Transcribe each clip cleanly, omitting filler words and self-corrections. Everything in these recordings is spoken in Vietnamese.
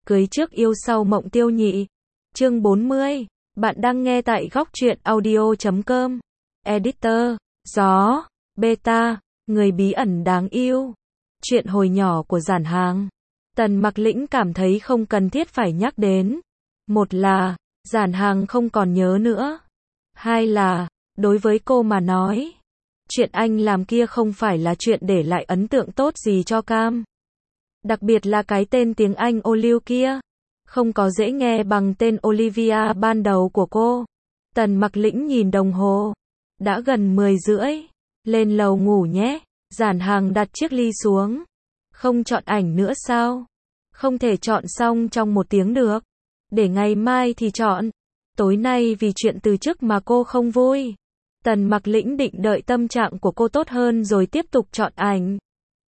Cưới trước yêu sau mộng tiêu nhị. Chương 40. Bạn đang nghe tại góc truyện audio.com. Editor. Gió. Beta. Người bí ẩn đáng yêu. Chuyện hồi nhỏ của Giản Hàng. Tần Mặc Lĩnh cảm thấy không cần thiết phải nhắc đến. Một là, Giản Hàng không còn nhớ nữa. Hai là, đối với cô mà nói, chuyện anh làm kia không phải là chuyện để lại ấn tượng tốt gì cho Cam. Đặc biệt là cái tên tiếng Anh Olive kia, không có dễ nghe bằng tên Olivia ban đầu của cô. Tần Mặc Lĩnh nhìn đồng hồ, đã gần 10:30, lên lầu ngủ nhé. Giản Hàng đặt chiếc ly xuống. Không chọn ảnh nữa sao? Không thể chọn xong trong 1 tiếng được. Để ngày mai thì chọn. Tối nay vì chuyện từ chức mà cô không vui. Tần Mặc Lĩnh định đợi tâm trạng của cô tốt hơn rồi tiếp tục chọn ảnh.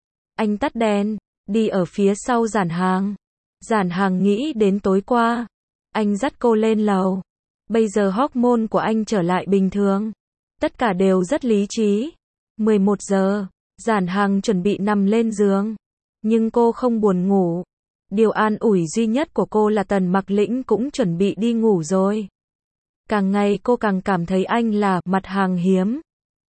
Anh tắt đèn, đi ở phía sau Giản Hàng. Giản Hàng nghĩ đến tối qua, anh dắt cô lên lầu. Bây giờ hormone của anh trở lại bình thường. Tất cả đều rất lý trí. 11 giờ, Giản Hàng chuẩn bị nằm lên giường. Nhưng cô không buồn ngủ. Điều an ủi duy nhất của cô là Tần Mặc Lĩnh cũng chuẩn bị đi ngủ rồi. Càng ngày cô càng cảm thấy anh là mặt hàng hiếm.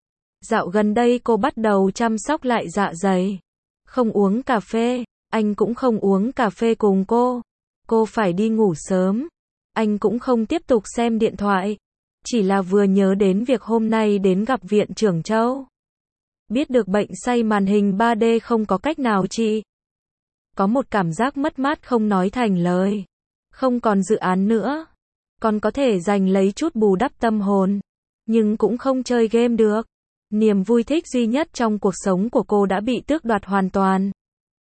Dạo gần đây cô bắt đầu chăm sóc lại dạ dày. Không uống cà phê, anh cũng không uống cà phê cùng cô. Cô phải đi ngủ sớm. Anh cũng không tiếp tục xem điện thoại. Chỉ là vừa nhớ đến việc hôm nay đến gặp viện trưởng Châu. Biết được bệnh say màn hình 3D không có cách nào trị. Có một cảm giác mất mát không nói thành lời. Không còn dự án nữa. Còn có thể dành lấy chút bù đắp tâm hồn. Nhưng cũng không chơi game được. Niềm vui thích duy nhất trong cuộc sống của cô đã bị tước đoạt hoàn toàn.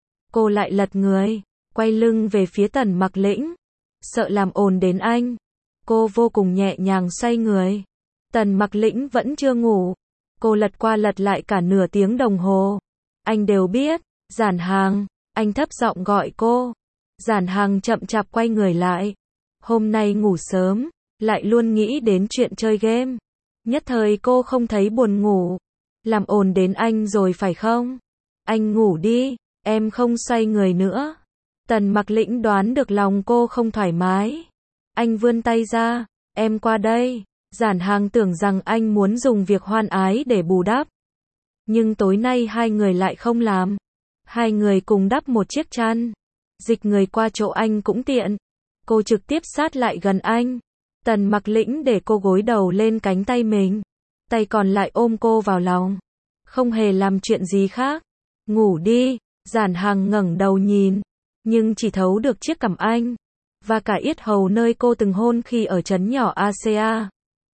Cô lại lật người, quay lưng về phía Tần Mặc Lĩnh. Sợ làm ồn đến anh. Cô vô cùng nhẹ nhàng xoay người. Tần Mặc Lĩnh vẫn chưa ngủ. Cô lật qua lật lại cả nửa tiếng đồng hồ. Anh đều biết. Giản Hàng. Anh thấp giọng gọi cô. Giản Hàng chậm chạp quay người lại. Hôm nay ngủ sớm, lại luôn nghĩ đến chuyện chơi game. Nhất thời cô không thấy buồn ngủ. Làm ồn đến anh rồi phải không? Anh ngủ đi, em không xoay người nữa. Tần Mặc Lĩnh đoán được lòng cô không thoải mái. Anh vươn tay ra, em qua đây. Giản Hàng tưởng rằng anh muốn dùng việc hoan ái để bù đắp. Nhưng tối nay hai người lại không làm. Hai người cùng đắp một chiếc chăn. Dịch người qua chỗ anh cũng tiện. Cô trực tiếp sát lại gần anh. Tần Mặc Lĩnh để cô gối đầu lên cánh tay mình. Tay còn lại ôm cô vào lòng. Không hề làm chuyện gì khác. Ngủ đi. Giản Hàng ngẩng đầu nhìn. Nhưng chỉ thấu được chiếc cằm anh. Và cả yết hầu nơi cô từng hôn khi ở trấn nhỏ Asia.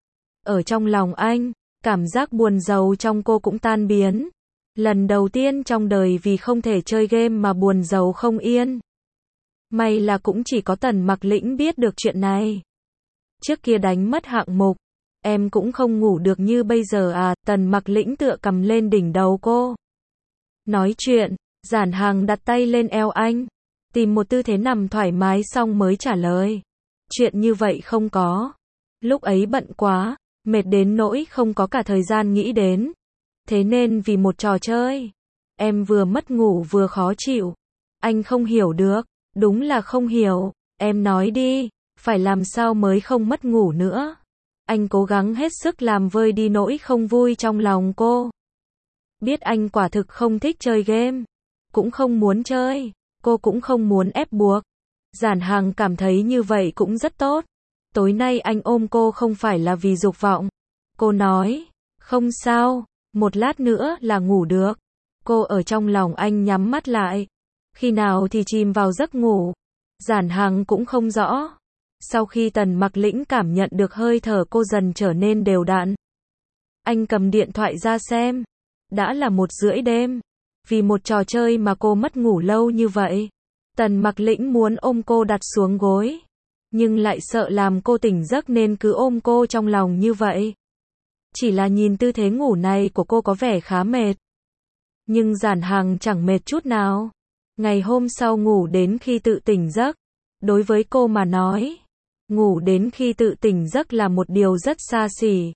Ở trong lòng anh, cảm giác buồn rầu trong cô cũng tan biến. Lần đầu tiên trong đời vì không thể chơi game mà buồn rầu không yên. May là cũng chỉ có Tần Mặc Lĩnh biết được chuyện này. Trước kia đánh mất hạng mục, em cũng không ngủ được như bây giờ à? Tần Mặc Lĩnh tựa cầm lên đỉnh đầu cô. Nói chuyện, Giản Hàng đặt tay lên eo anh, tìm một tư thế nằm thoải mái xong mới trả lời. Chuyện như vậy không có. Lúc ấy bận quá, mệt đến nỗi không có cả thời gian nghĩ đến. Thế nên vì một trò chơi, em vừa mất ngủ vừa khó chịu. Anh không hiểu được, đúng là không hiểu. Em nói đi, phải làm sao mới không mất ngủ nữa? Anh cố gắng hết sức làm vơi đi nỗi không vui trong lòng cô. Biết anh quả thực không thích chơi game, cũng không muốn chơi, cô cũng không muốn ép buộc. Giản Hàng cảm thấy như vậy cũng rất tốt. Tối nay anh ôm cô không phải là vì dục vọng. Cô nói, không sao, một lát nữa là ngủ được. Cô ở trong lòng anh nhắm mắt lại. Khi nào thì chìm vào giấc ngủ. Giản Hàng cũng không rõ. Sau khi Tần Mặc Lĩnh cảm nhận được hơi thở cô dần trở nên đều đặn. Anh cầm điện thoại ra xem. Đã là 1:30 đêm. Vì một trò chơi mà cô mất ngủ lâu như vậy. Tần Mặc Lĩnh muốn ôm cô đặt xuống gối. Nhưng lại sợ làm cô tỉnh giấc nên cứ ôm cô trong lòng như vậy. Chỉ là nhìn tư thế ngủ này của cô có vẻ khá mệt. Nhưng Giản Hàng chẳng mệt chút nào. Ngày hôm sau ngủ đến khi tự tỉnh giấc. Đối với cô mà nói, ngủ đến khi tự tỉnh giấc là một điều rất xa xỉ.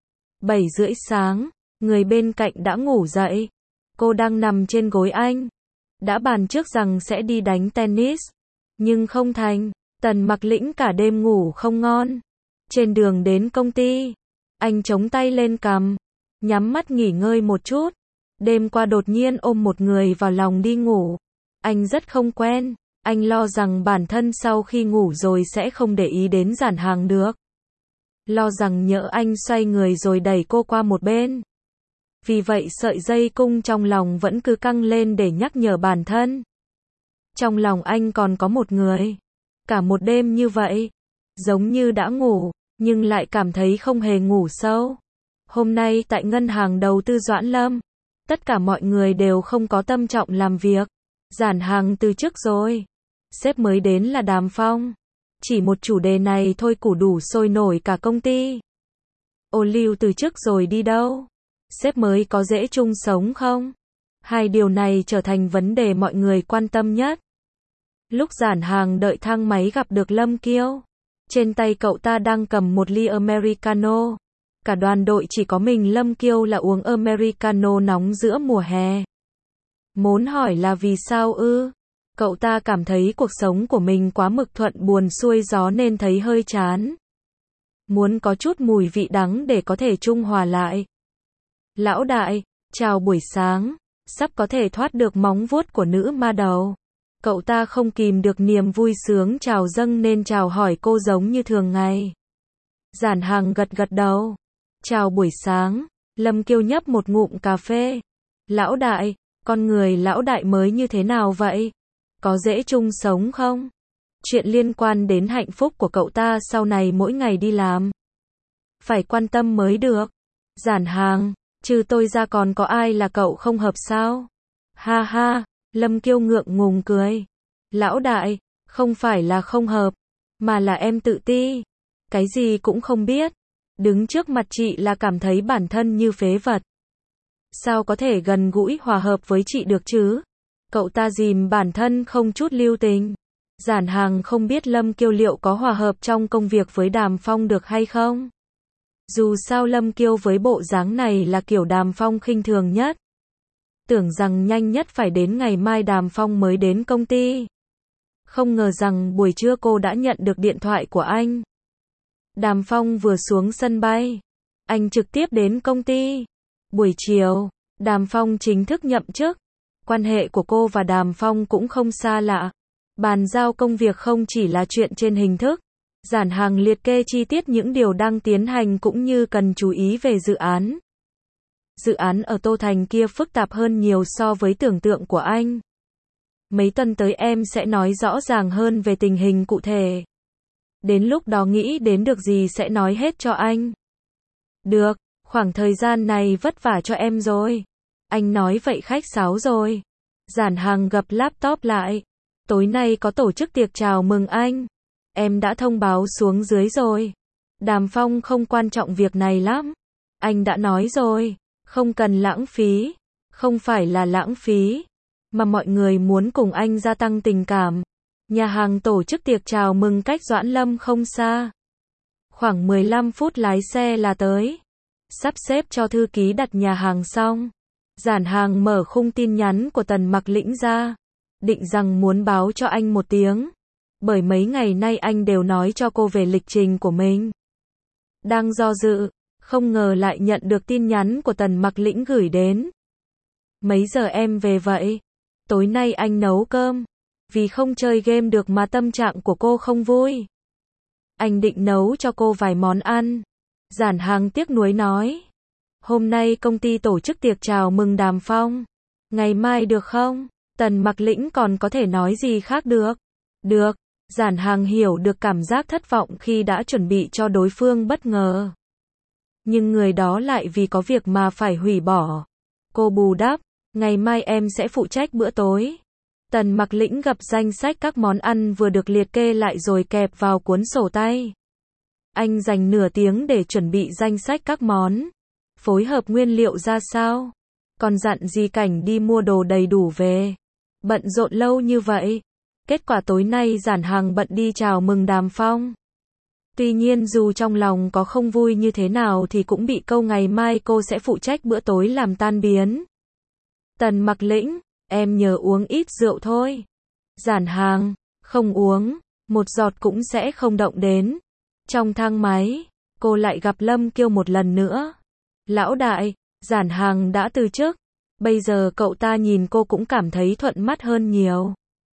7:30 sáng, người bên cạnh đã ngủ dậy. Cô đang nằm trên gối anh. Đã bàn trước rằng sẽ đi đánh tennis. Nhưng không thành, Tần Mặc Lĩnh cả đêm ngủ không ngon. Trên đường đến công ty, anh chống tay lên cằm, nhắm mắt nghỉ ngơi một chút. Đêm qua đột nhiên ôm một người vào lòng đi ngủ. Anh rất không quen, anh lo rằng bản thân sau khi ngủ rồi sẽ không để ý đến Giản Hàng được. Lo rằng nhỡ anh xoay người rồi đẩy cô qua một bên. Vì vậy sợi dây cung trong lòng vẫn cứ căng lên để nhắc nhở bản thân. Trong lòng anh còn có một người. Cả một đêm như vậy, giống như đã ngủ, nhưng lại cảm thấy không hề ngủ sâu. Hôm nay tại ngân hàng đầu tư Doãn Lâm, tất cả mọi người đều không có tâm trọng làm việc. Giản Hàng từ chức rồi. Sếp mới đến là Đàm Phong. Chỉ một chủ đề này thôi củ đủ sôi nổi cả công ty. Ô Lưu từ chức rồi đi đâu? Sếp mới có dễ chung sống không? Hai điều này trở thành vấn đề mọi người quan tâm nhất. Lúc Giản Hàng đợi thang máy gặp được Lâm Kiêu. Trên tay cậu ta đang cầm một ly Americano. Cả đoàn đội chỉ có mình Lâm Kiêu là uống Americano nóng giữa mùa hè. Muốn hỏi là vì sao ư? Cậu ta cảm thấy cuộc sống của mình quá mực thuận buồm xuôi gió nên thấy hơi chán. Muốn có chút mùi vị đắng để có thể trung hòa lại. Lão đại, chào buổi sáng, sắp có thể thoát được móng vuốt của nữ ma đầu. Cậu ta không kìm được niềm vui sướng trào dâng nên chào hỏi cô giống như thường ngày. Giản Hàng gật gật đầu. Chào buổi sáng, Lâm Kiêu nhấp một ngụm cà phê. Lão đại, con người lão đại mới như thế nào vậy? Có dễ chung sống không? Chuyện liên quan đến hạnh phúc của cậu ta sau này mỗi ngày đi làm. Phải quan tâm mới được. Giản Hàng, trừ tôi ra còn có ai là cậu không hợp sao? Ha ha, Lâm Kiêu ngượng ngùng cười. Lão đại, không phải là không hợp, mà là em tự ti. Cái gì cũng không biết. Đứng trước mặt chị là cảm thấy bản thân như phế vật. Sao có thể gần gũi hòa hợp với chị được chứ? Cậu ta dìm bản thân không chút lưu tình. Giản Hàng không biết Lâm Kiêu liệu có hòa hợp trong công việc với Đàm Phong được hay không. Dù sao Lâm Kiêu với bộ dáng này là kiểu Đàm Phong khinh thường nhất. Tưởng rằng nhanh nhất phải đến ngày mai Đàm Phong mới đến công ty. Không ngờ rằng buổi trưa cô đã nhận được điện thoại của anh. Đàm Phong vừa xuống sân bay, anh trực tiếp đến công ty. Buổi chiều, Đàm Phong chính thức nhậm chức. Quan hệ của cô và Đàm Phong cũng không xa lạ. Bàn giao công việc không chỉ là chuyện trên hình thức. Giản Hàng liệt kê chi tiết những điều đang tiến hành cũng như cần chú ý về dự án. Dự án ở Tô Thành kia phức tạp hơn nhiều so với tưởng tượng của anh. Mấy tuần tới em sẽ nói rõ ràng hơn về tình hình cụ thể. Đến lúc đó nghĩ đến được gì sẽ nói hết cho anh. Được, khoảng thời gian này vất vả cho em rồi. Anh nói vậy khách sáo rồi. Giản Hàng gập laptop lại. Tối nay có tổ chức tiệc chào mừng anh. Em đã thông báo xuống dưới rồi. Đàm Phong không quan trọng việc này lắm. Anh đã nói rồi, không cần lãng phí. Không phải là lãng phí, mà mọi người muốn cùng anh gia tăng tình cảm. Nhà hàng tổ chức tiệc chào mừng cách Doãn Lâm không xa. Khoảng 15 phút lái xe là tới. Sắp xếp cho thư ký đặt nhà hàng xong. Giản Hàng mở khung tin nhắn của Tần Mặc Lĩnh ra. Định rằng muốn báo cho anh một tiếng. Bởi mấy ngày nay anh đều nói cho cô về lịch trình của mình. Đang do dự, không ngờ lại nhận được tin nhắn của Tần Mặc Lĩnh gửi đến. Mấy giờ em về vậy? Tối nay anh nấu cơm. Vì không chơi game được mà tâm trạng của cô không vui. Anh định nấu cho cô vài món ăn. Giản Hàng tiếc nuối nói. Hôm nay công ty tổ chức tiệc chào mừng Đàm Phong. Ngày mai được không? Tần Mặc Lĩnh còn có thể nói gì khác được? Được. Giản Hàng hiểu được cảm giác thất vọng khi đã chuẩn bị cho đối phương bất ngờ. Nhưng người đó lại vì có việc mà phải hủy bỏ. Cô bù đắp. Ngày mai em sẽ phụ trách bữa tối. Tần Mặc Lĩnh gập danh sách các món ăn vừa được liệt kê lại rồi kẹp vào cuốn sổ tay. Anh dành nửa tiếng để chuẩn bị danh sách các món. Phối hợp nguyên liệu ra sao? Còn dặn Di Cảnh đi mua đồ đầy đủ về. Bận rộn lâu như vậy. Kết quả tối nay Giản Hàng bận đi chào mừng Đàm Phong. Tuy nhiên dù trong lòng có không vui như thế nào thì cũng bị câu ngày mai cô sẽ phụ trách bữa tối làm tan biến. Tần Mặc Lĩnh, em nhờ uống ít rượu thôi. Giản Hàng, Không uống, một giọt cũng sẽ không động đến. Trong thang máy, cô lại gặp Lâm Kiêu một lần nữa. Lão đại, Giản Hàng đã từ chức. Bây giờ cậu ta nhìn cô cũng cảm thấy thuận mắt hơn nhiều.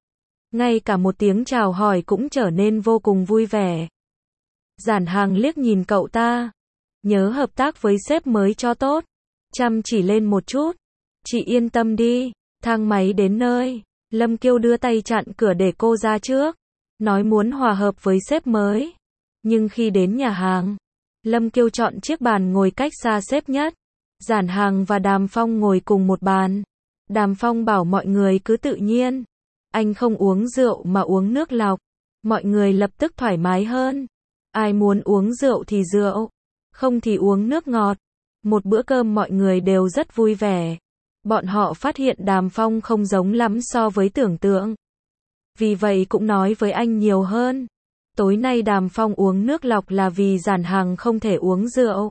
Ngay cả một tiếng chào hỏi cũng trở nên vô cùng vui vẻ. Giản Hàng liếc nhìn cậu ta. Nhớ hợp tác với sếp mới cho tốt. Chăm chỉ lên một chút. Chị yên tâm đi. Thang máy đến nơi. Lâm Kiêu đưa tay chặn cửa để cô ra trước. Nói muốn hòa hợp với sếp mới. Nhưng khi đến nhà hàng, Lâm Kiêu chọn chiếc bàn ngồi cách xa sếp nhất. Giản Hàng và Đàm Phong ngồi cùng một bàn. Đàm Phong bảo mọi người cứ tự nhiên. Anh không uống rượu mà uống nước lọc. Mọi người lập tức thoải mái hơn. Ai muốn uống rượu thì rượu, không thì uống nước ngọt. Một bữa cơm mọi người đều rất vui vẻ. Bọn họ phát hiện Đàm Phong không giống lắm so với tưởng tượng. Vì vậy cũng nói với anh nhiều hơn. Tối nay Đàm Phong uống nước lọc là vì Giản Hàng không thể uống rượu.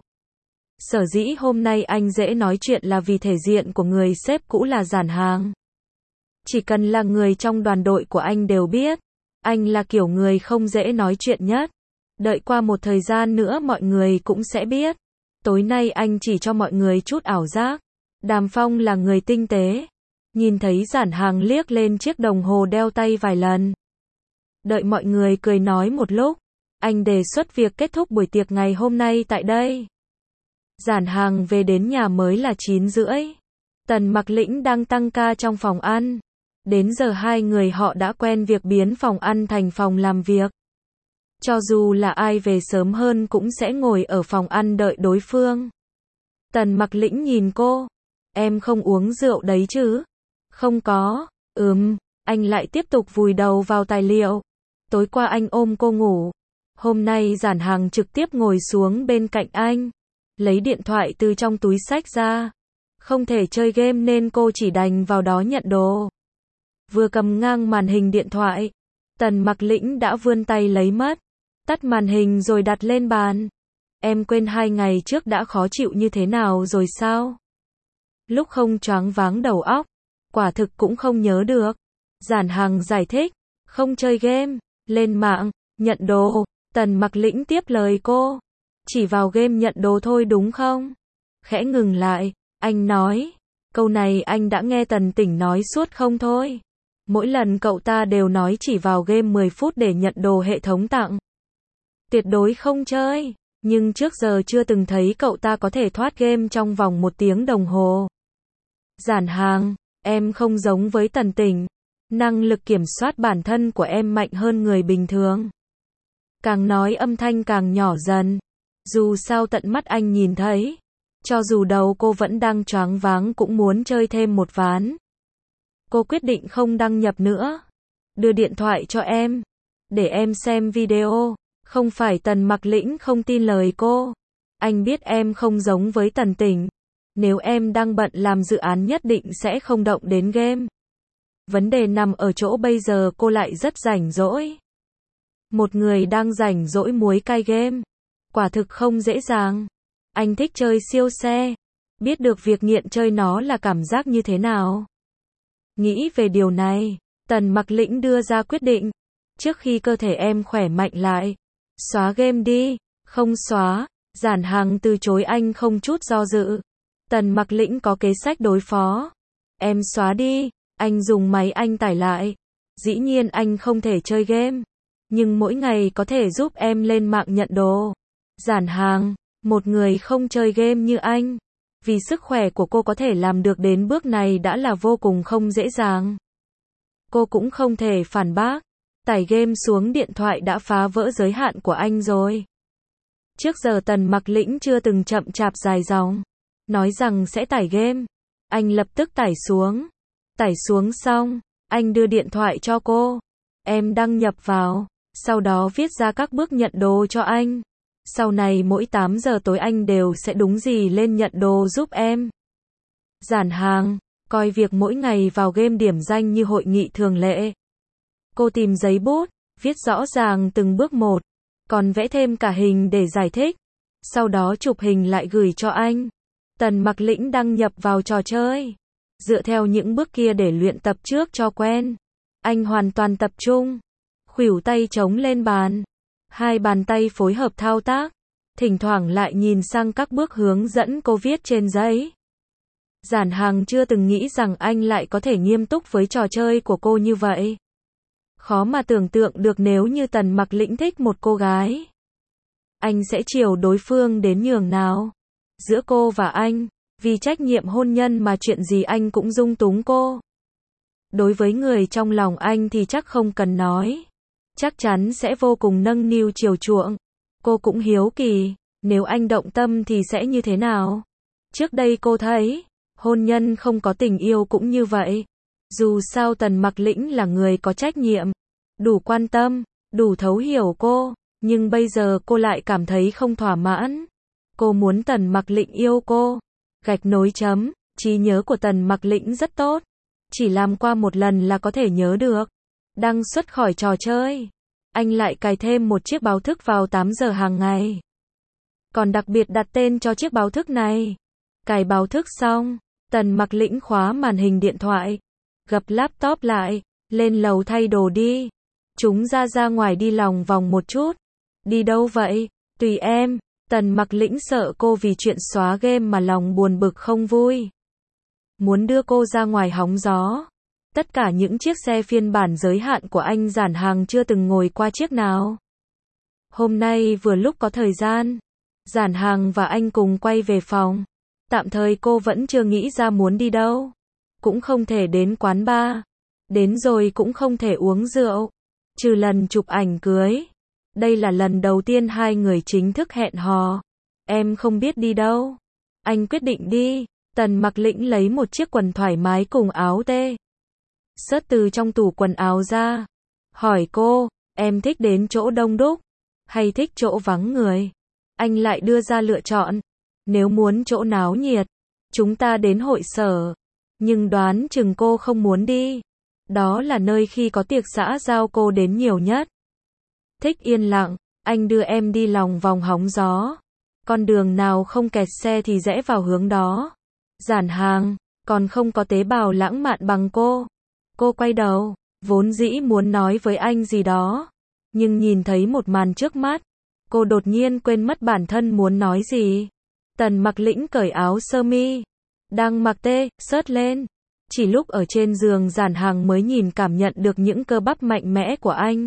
Sở dĩ hôm nay anh dễ nói chuyện là vì thể diện của người sếp cũ là Giản Hàng. Chỉ cần là người trong đoàn đội của anh đều biết, anh là kiểu người không dễ nói chuyện nhất. Đợi qua một thời gian nữa mọi người cũng sẽ biết. Tối nay anh chỉ cho mọi người chút ảo giác. Đàm Phong là người tinh tế. Nhìn thấy Giản Hàng liếc lên chiếc đồng hồ đeo tay vài lần. Đợi mọi người cười nói một lúc, anh đề xuất việc kết thúc buổi tiệc ngày hôm nay tại đây. Giản Hàng về đến nhà mới là 9:30. Tần Mặc Lĩnh đang tăng ca trong phòng ăn. Đến giờ hai người họ đã quen việc biến phòng ăn thành phòng làm việc. Cho dù là ai về sớm hơn cũng sẽ ngồi ở phòng ăn đợi đối phương. Tần Mặc Lĩnh nhìn cô. Em không uống rượu đấy chứ? Không có. Anh lại tiếp tục vùi đầu vào tài liệu. Tối qua anh ôm cô ngủ. Hôm nay Giản Hàng trực tiếp ngồi xuống bên cạnh anh. Lấy điện thoại từ trong túi xách ra. Không thể chơi game nên cô chỉ đành vào đó nhận đồ. Vừa cầm ngang màn hình điện thoại, Tần Mặc Lĩnh đã vươn tay lấy mất. Tắt màn hình rồi đặt lên bàn. Em quên 2 ngày trước đã khó chịu như thế nào rồi sao? Lúc không choáng váng đầu óc, quả thực cũng không nhớ được. Giản Hàng giải thích, không chơi game, lên mạng, nhận đồ. Tần Mặc Lĩnh tiếp lời cô. Chỉ vào game nhận đồ thôi đúng không? Khẽ ngừng lại, anh nói. Câu này anh đã nghe Tần Tỉnh nói suốt không thôi. Mỗi lần cậu ta đều nói chỉ vào game 10 phút để nhận đồ hệ thống tặng. Tuyệt đối không chơi. Nhưng trước giờ chưa từng thấy cậu ta có thể thoát game trong vòng 1 tiếng đồng hồ. Giản Hàng, em không giống với Tần Tỉnh. Năng lực kiểm soát bản thân của em mạnh hơn người bình thường. Càng nói âm thanh càng nhỏ dần. Dù sao tận mắt anh nhìn thấy. Cho dù đầu cô vẫn đang choáng váng cũng muốn chơi thêm một ván. Cô quyết định không đăng nhập nữa. Đưa điện thoại cho em. Để em xem video. Không phải Tần Mặc Lĩnh không tin lời cô. Anh biết em không giống với Tần Tỉnh. Nếu em đang bận làm dự án nhất định sẽ không động đến game. Vấn đề nằm ở chỗ bây giờ cô lại rất rảnh rỗi. Một người đang rảnh rỗi muối cay game. Quả thực không dễ dàng. Anh thích chơi siêu xe. Biết được việc nghiện chơi nó là cảm giác như thế nào. Nghĩ về điều này, Tần Mặc Lĩnh đưa ra quyết định. Trước khi cơ thể em khỏe mạnh lại, xóa game đi. Không xóa. Giản Hàng từ chối anh không chút do dự. Tần Mặc Lĩnh có kế sách đối phó. Em xóa đi. Anh dùng máy anh tải lại. Dĩ nhiên anh không thể chơi game. Nhưng mỗi ngày có thể giúp em lên mạng nhận đồ. Giản Hàng, một người không chơi game như anh. Vì sức khỏe của cô có thể làm được đến bước này đã là vô cùng không dễ dàng. Cô cũng không thể phản bác. Tải game xuống điện thoại đã phá vỡ giới hạn của anh rồi. Trước giờ Tần Mặc Lĩnh chưa từng chậm chạp dài dòng. Nói rằng sẽ tải game. Anh lập tức tải xuống. Tải xuống xong, anh đưa điện thoại cho cô. Em đăng nhập vào. Sau đó viết ra các bước nhận đồ cho anh. Sau này mỗi 8 giờ tối anh đều sẽ đúng gì lên nhận đồ giúp em. Giản Hàng, coi việc mỗi ngày vào game điểm danh như hội nghị thường lệ. Cô tìm giấy bút, viết rõ ràng từng bước một. Còn vẽ thêm cả hình để giải thích. Sau đó chụp hình lại gửi cho anh. Tần Mặc Lĩnh đăng nhập vào trò chơi. Dựa theo những bước kia để luyện tập trước cho quen. Anh hoàn toàn tập trung. khuỷu tay chống lên bàn. Hai bàn tay phối hợp thao tác. Thỉnh thoảng lại nhìn sang các bước hướng dẫn cô viết trên giấy. Giản Hàng chưa từng nghĩ rằng anh lại có thể nghiêm túc với trò chơi của cô như vậy. Khó mà tưởng tượng được nếu như Tần Mặc Lĩnh thích một cô gái. Anh sẽ chiều đối phương đến nhường nào. Giữa cô và anh, vì trách nhiệm hôn nhân mà chuyện gì anh cũng dung túng cô. Đối với người trong lòng anh thì chắc không cần nói. Chắc chắn sẽ vô cùng nâng niu chiều chuộng. Cô cũng hiếu kỳ, nếu anh động tâm thì sẽ như thế nào? Trước đây cô thấy, hôn nhân không có tình yêu cũng như vậy. Dù sao Tần Mặc Lĩnh là người có trách nhiệm, đủ quan tâm, đủ thấu hiểu cô, nhưng bây giờ cô lại cảm thấy không thỏa mãn. Cô muốn Tần Mặc Lĩnh yêu cô. Gạch nối chấm, trí nhớ của Tần Mặc Lĩnh rất tốt. Chỉ làm qua một lần là có thể nhớ được. Đăng xuất khỏi trò chơi. Anh lại cài thêm một chiếc báo thức vào 8 giờ hàng ngày. Còn đặc biệt đặt tên cho chiếc báo thức này. Cài báo thức xong, Tần Mặc Lĩnh khóa màn hình điện thoại, gập laptop lại, lên lầu thay đồ đi. Chúng ra ngoài đi lòng vòng một chút. Đi đâu vậy? Tùy em. Tần Mặc Lĩnh sợ cô vì chuyện xóa game mà lòng buồn bực không vui. Muốn đưa cô ra ngoài hóng gió. Tất cả những chiếc xe phiên bản giới hạn của anh Giản Hàng chưa từng ngồi qua chiếc nào. Hôm nay vừa lúc có thời gian, Giản Hàng và anh cùng quay về phòng. Tạm thời cô vẫn chưa nghĩ ra muốn đi đâu. Cũng không thể đến quán bar. Đến rồi cũng không thể uống rượu. Trừ lần chụp ảnh cưới. Đây là lần đầu tiên hai người chính thức hẹn hò. Em không biết đi đâu. Anh quyết định đi. Tần Mặc Lĩnh lấy một chiếc quần thoải mái cùng áo tê xớt từ trong tủ quần áo ra. Hỏi cô, em thích đến chỗ đông đúc, hay thích chỗ vắng người? Anh lại đưa ra lựa chọn. Nếu muốn chỗ náo nhiệt, chúng ta đến hội sở. Nhưng đoán chừng cô không muốn đi. Đó là nơi khi có tiệc xã giao cô đến nhiều nhất. Thích yên lặng, anh đưa em đi lòng vòng hóng gió. Con đường nào không kẹt xe thì rẽ vào hướng đó. Giản Hàng, còn không có tế bào lãng mạn bằng cô. Cô quay đầu, vốn dĩ muốn nói với anh gì đó. Nhưng nhìn thấy một màn trước mắt, cô đột nhiên quên mất bản thân muốn nói gì. Tần Mặc Lĩnh cởi áo sơ mi, đang mặc tê xớt lên. Chỉ lúc ở trên giường Giản Hàng mới nhìn cảm nhận được những cơ bắp mạnh mẽ của anh.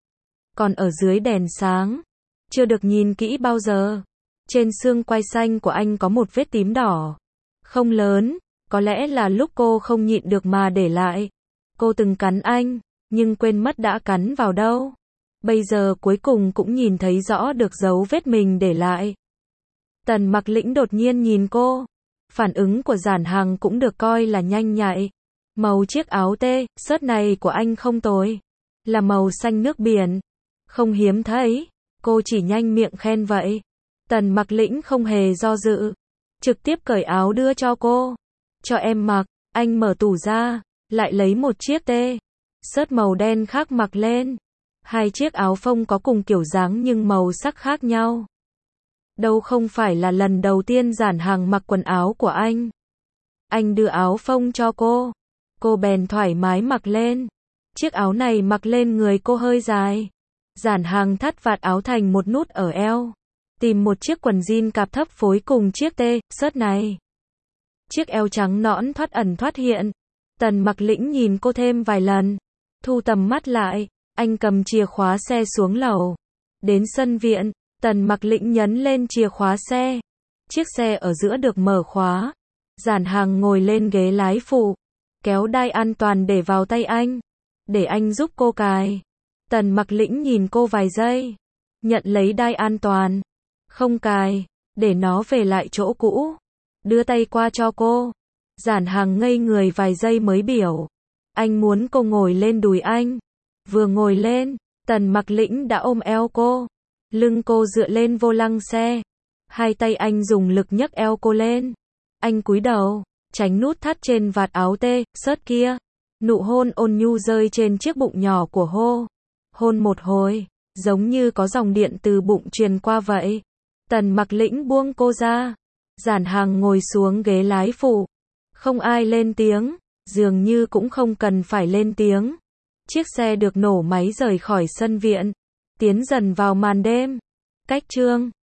Còn ở dưới đèn sáng, chưa được nhìn kỹ bao giờ. Trên xương quai xanh của anh có một vết tím đỏ. Không lớn, có lẽ là lúc cô không nhịn được mà để lại. Cô từng cắn anh, nhưng quên mất đã cắn vào đâu. Bây giờ cuối cùng cũng nhìn thấy rõ được dấu vết mình để lại. Tần Mặc Lĩnh đột nhiên nhìn cô. Phản ứng của Giản Hàng cũng được coi là nhanh nhạy. Màu chiếc áo tê xớt này của anh không tồi. Là màu xanh nước biển. Không hiếm thấy. Cô chỉ nhanh miệng khen vậy. Tần Mặc Lĩnh không hề do dự. Trực tiếp cởi áo đưa cho cô. Cho em mặc. Anh mở tủ ra. Lại lấy một chiếc tê xớt màu đen khác mặc lên. Hai chiếc áo phông có cùng kiểu dáng nhưng màu sắc khác nhau. Đâu không phải là lần đầu tiên Giản Hàng mặc quần áo của anh. Anh đưa áo phông cho cô. Cô bèn thoải mái mặc lên. Chiếc áo này mặc lên người cô hơi dài. Giản Hàng thắt vạt áo thành một nút ở eo. Tìm một chiếc quần jean cạp thấp phối cùng chiếc tê xớt này. Chiếc eo trắng nõn thoát ẩn thoát hiện. Tần Mặc Lĩnh nhìn cô thêm vài lần. Thu tầm mắt lại. Anh cầm chìa khóa xe xuống lầu. Đến sân viện. Tần Mặc Lĩnh nhấn lên chìa khóa xe. Chiếc xe ở giữa được mở khóa. Giản Hàng ngồi lên ghế lái phụ. Kéo đai an toàn để vào tay anh. Để anh giúp cô cài. Tần Mặc Lĩnh nhìn cô vài giây. Nhận lấy đai an toàn. Không cài. Để nó về lại chỗ cũ. Đưa tay qua cho cô. Giản Hàng ngây người vài giây mới biểu. Anh muốn cô ngồi lên đùi anh. Vừa ngồi lên, Tần Mặc Lĩnh đã ôm eo cô. Lưng cô dựa lên vô lăng xe. Hai tay anh dùng lực nhấc eo cô lên. Anh cúi đầu, tránh nút thắt trên vạt áo tê xớt kia. Nụ hôn ôn nhu rơi trên chiếc bụng nhỏ của Hô. Hôn một hồi, giống như có dòng điện từ bụng truyền qua vậy. Tần Mặc Lĩnh buông cô ra. Giản Hàng ngồi xuống ghế lái phụ. Không ai lên tiếng, dường như cũng không cần phải lên tiếng. Chiếc xe được nổ máy rời khỏi sân viện, tiến dần vào màn đêm. Cách chương